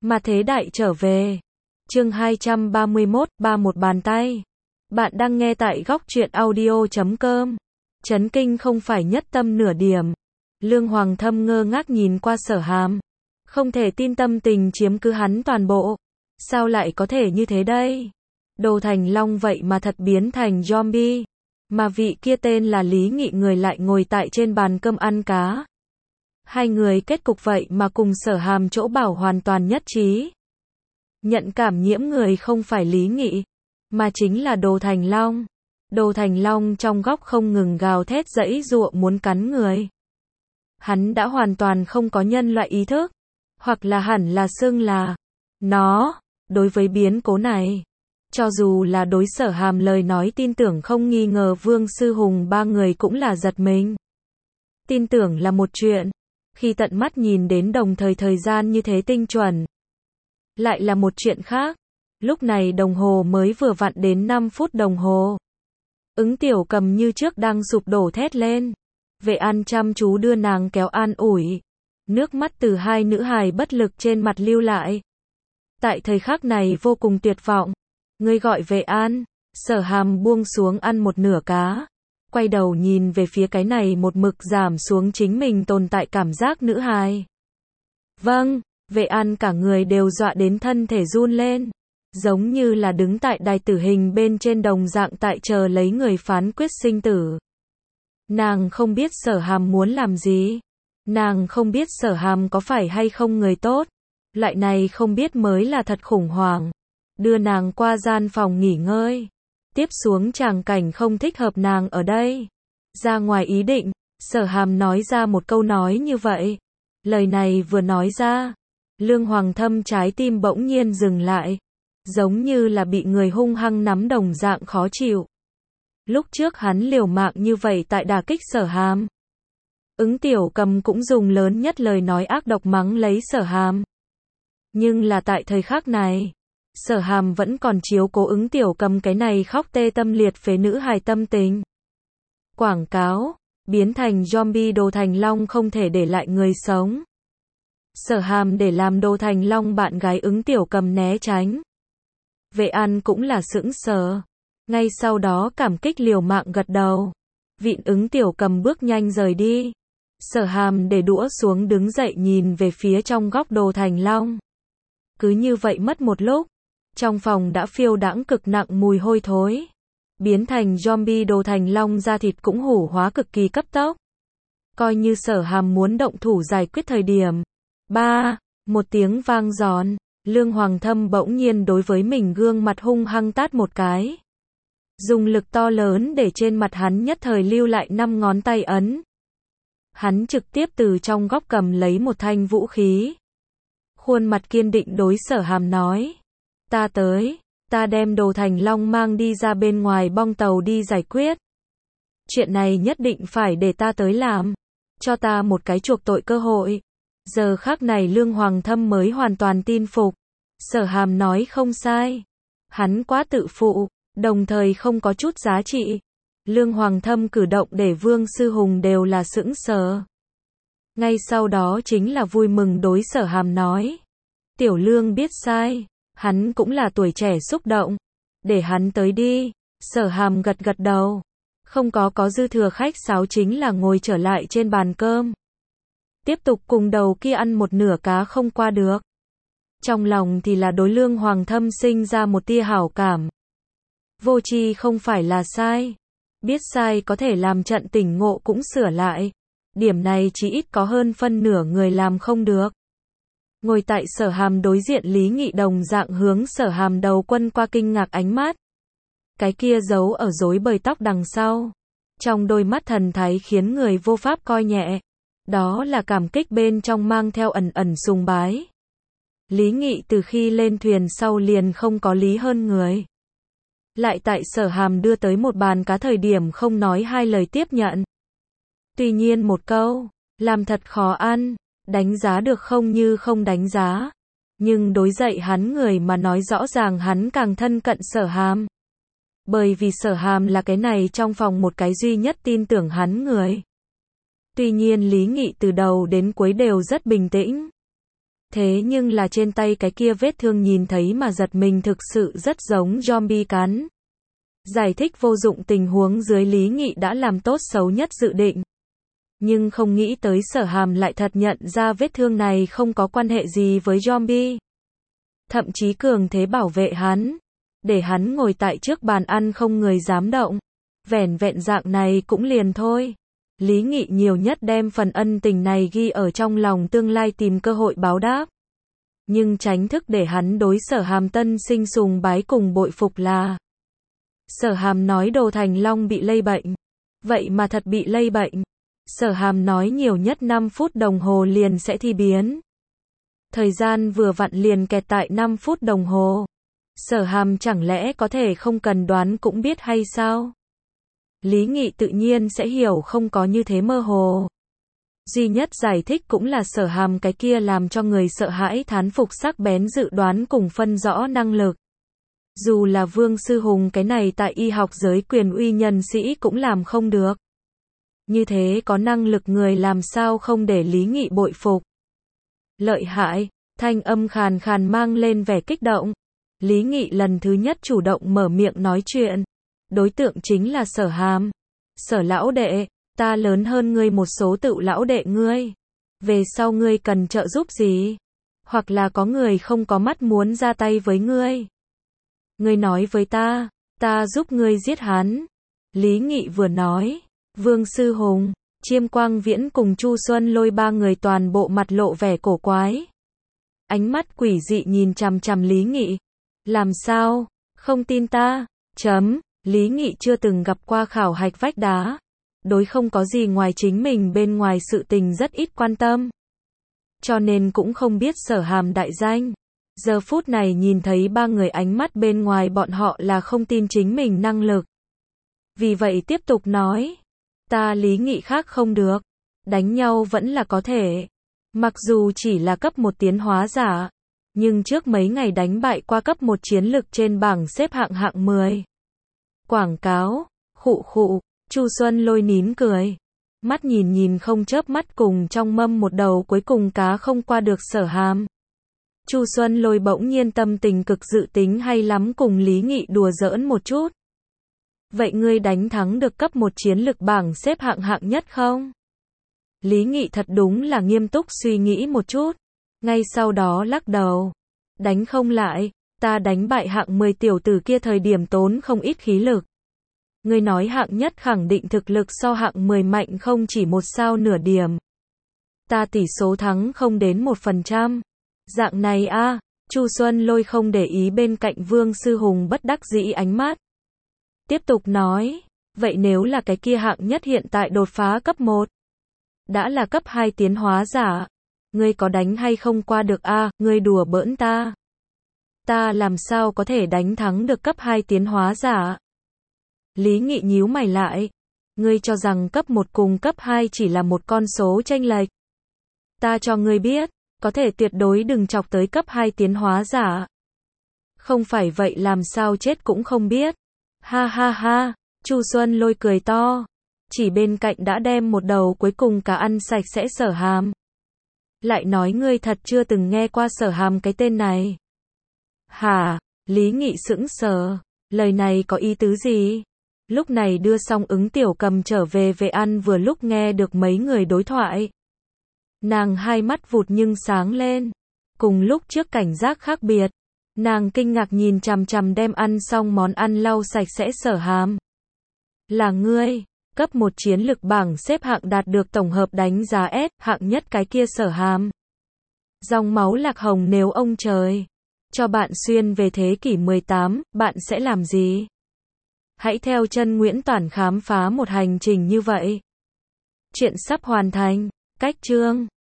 Mà thế đại trở về. Chương 231, một bàn tay. Bạn đang nghe tại góc truyện audio.com. Chấn kinh không phải nhất tâm nửa điểm. Lương Hoàng Thâm ngơ ngác nhìn qua Sở Hàm. Không thể tin tâm tình chiếm cứ hắn toàn bộ. Sao lại có thể như thế đây? Đồ Thành Long vậy mà thật biến thành zombie. Mà vị kia tên là Lý Nghị người lại ngồi tại trên bàn cơm ăn cá. Hai người kết cục vậy mà cùng Sở Hàm chỗ bảo hoàn toàn nhất trí. Nhận cảm nhiễm người không phải Lý Nghị, mà chính là Đồ Thành Long. Đồ Thành Long trong góc không ngừng gào thét giãy giụa muốn cắn người. Hắn đã hoàn toàn không có nhân loại ý thức, hoặc là hẳn là xưng là nó. Đối với biến cố này, cho dù là đối Sở Hàm lời nói tin tưởng không nghi ngờ Vương Sư Hùng ba người cũng là giật mình. Tin tưởng là một chuyện, khi tận mắt nhìn đến đồng thời gian như thế tinh chuẩn, lại là một chuyện khác. Lúc này đồng hồ mới vừa vặn đến 5 phút đồng hồ. Ứng Tiểu Cầm như trước đang sụp đổ thét lên. Vệ An chăm chú đưa nàng kéo an ủi. Nước mắt từ hai nữ hài bất lực trên mặt lưu lại. Tại thời khắc này vô cùng tuyệt vọng. Ngươi gọi Vệ An. Sở Hàm buông xuống ăn một nửa cá. Quay đầu nhìn về phía cái này một mực giảm xuống chính mình tồn tại cảm giác nữ hài. Vâng. Vệ An cả người đều dọa đến thân thể run lên. Giống như là đứng tại đài tử hình bên trên đồng dạng tại chờ lấy người phán quyết sinh tử. Nàng không biết Sở Hàm muốn làm gì. Nàng không biết Sở Hàm có phải hay không người tốt. Loại này không biết mới là thật khủng hoảng. Đưa nàng qua gian phòng nghỉ ngơi. Tiếp xuống tràng cảnh không thích hợp nàng ở đây. Ra ngoài ý định, Sở Hàm nói ra một câu nói như vậy. Lời này vừa nói ra, Lương Hoàng Thâm trái tim bỗng nhiên dừng lại. Giống như là bị người hung hăng nắm đồng dạng khó chịu. Lúc trước hắn liều mạng như vậy tại đả kích Sở Hàm. Ứng Tiểu Cầm cũng dùng lớn nhất lời nói ác độc mắng lấy Sở Hàm. Nhưng là tại thời khắc này, Sở Hàm vẫn còn chiếu cố Ứng Tiểu Cầm cái này khóc tê tâm liệt phế nữ hài tâm tình. Quảng cáo, biến thành zombie Đồ Thành Long không thể để lại người sống. Sở Hàm để làm Đồ Thành Long bạn gái Ứng Tiểu Cầm né tránh. Vệ An cũng là sững sờ. Ngay sau đó cảm kích liều mạng gật đầu. Vịn Ứng Tiểu Cầm bước nhanh rời đi. Sở Hàm để đũa xuống đứng dậy nhìn về phía trong góc Đồ Thành Long. Cứ như vậy mất một lúc. Trong phòng đã phiêu đãng cực nặng mùi hôi thối. Biến thành zombie Đồ Thành Long da thịt cũng hủ hóa cực kỳ cấp tốc. Coi như Sở Hàm muốn động thủ giải quyết thời điểm. Một tiếng vang giòn. Lương Hoàng Thâm bỗng nhiên đối với mình gương mặt hung hăng tát một cái. Dùng lực to lớn để trên mặt hắn nhất thời lưu lại 5 ngón tay ấn. Hắn trực tiếp từ trong góc cầm lấy một thanh vũ khí. Khuôn mặt kiên định đối Sở Hàm nói. Ta tới, ta đem Đồ Thành Long mang đi ra bên ngoài bong tàu đi giải quyết. Chuyện này nhất định phải để ta tới làm. Cho ta một cái chuộc tội cơ hội. Giờ khắc này Lương Hoàng Thâm mới hoàn toàn tin phục. Sở Hàm nói không sai. Hắn quá tự phụ, đồng thời không có chút giá trị. Lương Hoàng Thâm cử động để Vương Sư Hùng đều là sững sờ. Ngay sau đó chính là vui mừng đối Sở Hàm nói. Tiểu Lương biết sai, hắn cũng là tuổi trẻ xúc động. Để hắn tới đi. Sở Hàm gật gật đầu. Không có dư thừa khách sáo chính là ngồi trở lại trên bàn cơm. Tiếp tục cùng đầu kia ăn một nửa cá không qua được. Trong lòng thì là đối Lương Hoàng Thâm sinh ra một tia hảo cảm. Vô tri không phải là sai. Biết sai có thể làm trận tỉnh ngộ cũng sửa lại. Điểm này chỉ ít có hơn phân nửa người làm không được. Ngồi tại Sở Hàm đối diện Lý Nghị đồng dạng hướng Sở Hàm đầu quân qua kinh ngạc ánh mắt. Cái kia giấu ở rối bời tóc đằng sau. Trong đôi mắt thần thái khiến người vô pháp coi nhẹ. Đó là cảm kích bên trong mang theo ẩn sùng bái. Lý Nghị từ khi lên thuyền sau liền không có lý hơn người. Lại tại Sở Hàm đưa tới một bàn cá thời điểm không nói hai lời tiếp nhận. Tuy nhiên một câu, làm thật khó ăn, đánh giá được không như không đánh giá. Nhưng đối dậy hắn người mà nói rõ ràng hắn càng thân cận Sở Hàm. Bởi vì Sở Hàm là cái này trong phòng một cái duy nhất tin tưởng hắn người. Tuy nhiên Lý Nghị từ đầu đến cuối đều rất bình tĩnh. Thế nhưng là trên tay cái kia vết thương nhìn thấy mà giật mình thực sự rất giống zombie cắn. Giải thích vô dụng tình huống dưới Lý Nghị đã làm tốt xấu nhất dự định. Nhưng không nghĩ tới Sở Hàm lại thật nhận ra vết thương này không có quan hệ gì với zombie. Thậm chí cường thế bảo vệ hắn. Để hắn ngồi tại trước bàn ăn không người dám động. Vẻn vẹn dạng này cũng liền thôi. Lý Nghị nhiều nhất đem phần ân tình này ghi ở trong lòng tương lai tìm cơ hội báo đáp. Nhưng tránh thức để hắn đối Sở Hàm tân sinh sùng bái cùng bội phục là. Sở Hàm nói Đồ Thành Long bị lây bệnh. Vậy mà thật bị lây bệnh. Sở Hàm nói nhiều nhất 5 phút đồng hồ liền sẽ thi biến. Thời gian vừa vặn liền kẹt tại 5 phút đồng hồ. Sở Hàm chẳng lẽ có thể không cần đoán cũng biết hay sao? Lý Nghị tự nhiên sẽ hiểu không có như thế mơ hồ. Duy nhất giải thích cũng là Sở Hàm cái kia làm cho người sợ hãi thán phục sắc bén dự đoán cùng phân rõ năng lực. Dù là Vương Sư Hùng cái này tại y học giới quyền uy nhân sĩ cũng làm không được. Như thế có năng lực người làm sao không để Lý Nghị bội phục. Lợi hại, thanh âm khàn khàn mang lên vẻ kích động. Lý Nghị lần thứ nhất chủ động mở miệng nói chuyện. Đối tượng chính là Sở Hàm. Sở lão đệ, ta lớn hơn ngươi một số tự lão đệ ngươi. Về sau ngươi cần trợ giúp gì? Hoặc là có người không có mắt muốn ra tay với ngươi. Ngươi nói với ta giúp ngươi giết hắn. Lý Nghị vừa nói, Vương Sư Hùng, Chiêm Quang Viễn cùng Chu Xuân Lôi ba người toàn bộ mặt lộ vẻ cổ quái. Ánh mắt quỷ dị nhìn chằm chằm Lý Nghị. Làm sao? Không tin ta? Lý Nghị chưa từng gặp qua khảo hạch vách đá. Đối không có gì ngoài chính mình bên ngoài sự tình rất ít quan tâm. Cho nên cũng không biết Sở Hàm đại danh. Giờ phút này nhìn thấy ba người ánh mắt bên ngoài bọn họ là không tin chính mình năng lực. Vì vậy tiếp tục nói. Ta Lý Nghị khác không được. Đánh nhau vẫn là có thể. Mặc dù chỉ là cấp 1 tiến hóa giả. Nhưng trước mấy ngày đánh bại qua cấp 1 chiến lực trên bảng xếp hạng 10. Quảng cáo, khụ khụ, Chu Xuân Lôi nín cười. Mắt nhìn không chớp mắt cùng trong mâm một đầu cuối cùng cá không qua được Sở Hàm. Chu Xuân Lôi bỗng nhiên tâm tình cực dự tính hay lắm cùng Lý Nghị đùa giỡn một chút. Vậy ngươi đánh thắng được cấp 1 chiến lực bảng xếp hạng nhất không? Lý Nghị thật đúng là nghiêm túc suy nghĩ một chút. Ngay sau đó lắc đầu. Đánh không lại, ta đánh bại hạng 10 tiểu tử kia thời điểm tốn không ít khí lực. Ngươi nói hạng nhất khẳng định thực lực so hạng 10 mạnh không chỉ 1 sao nửa điểm. Ta tỷ số thắng không đến 1%. Dạng này a, Chu Xuân Lôi không để ý bên cạnh Vương Sư Hùng bất đắc dĩ ánh mắt. Tiếp tục nói, vậy nếu là cái kia hạng nhất hiện tại đột phá cấp 1, đã là cấp 2 tiến hóa giả, ngươi có đánh hay không qua được a? Ngươi đùa bỡn ta. Ta làm sao có thể đánh thắng được cấp 2 tiến hóa giả? Lý Nghị nhíu mày lại. Ngươi cho rằng cấp 1 cùng cấp 2 chỉ là một con số chênh lệch. Ta cho ngươi biết, có thể tuyệt đối đừng chọc tới cấp 2 tiến hóa giả. Không phải vậy làm sao chết cũng không biết. Ha ha ha, Chu Xuân Lôi cười to. Chỉ bên cạnh đã đem một đầu cuối cùng cả ăn sạch sẽ Sở Hàm. Lại nói ngươi thật chưa từng nghe qua Sở Hàm cái tên này. Hả? Lý Nghị sững sờ. Lời này có ý tứ gì? Lúc này đưa xong ứng tiểu cầm trở về ăn vừa lúc nghe được mấy người đối thoại. Nàng hai mắt vụt nhưng sáng lên. Cùng lúc trước cảnh giác khác biệt. Nàng kinh ngạc nhìn chằm chằm đem ăn xong món ăn lau sạch sẽ Sở Hàm. Là ngươi, cấp 1 chiến lực bảng xếp hạng đạt được tổng hợp đánh giá S, hạng nhất cái kia Sở Hàm. Dòng máu lạc hồng nếu ông trời cho bạn xuyên về thế kỷ 18, bạn sẽ làm gì? Hãy theo chân Nguyễn Toản khám phá một hành trình như vậy. Chuyện sắp hoàn thành. Cách chương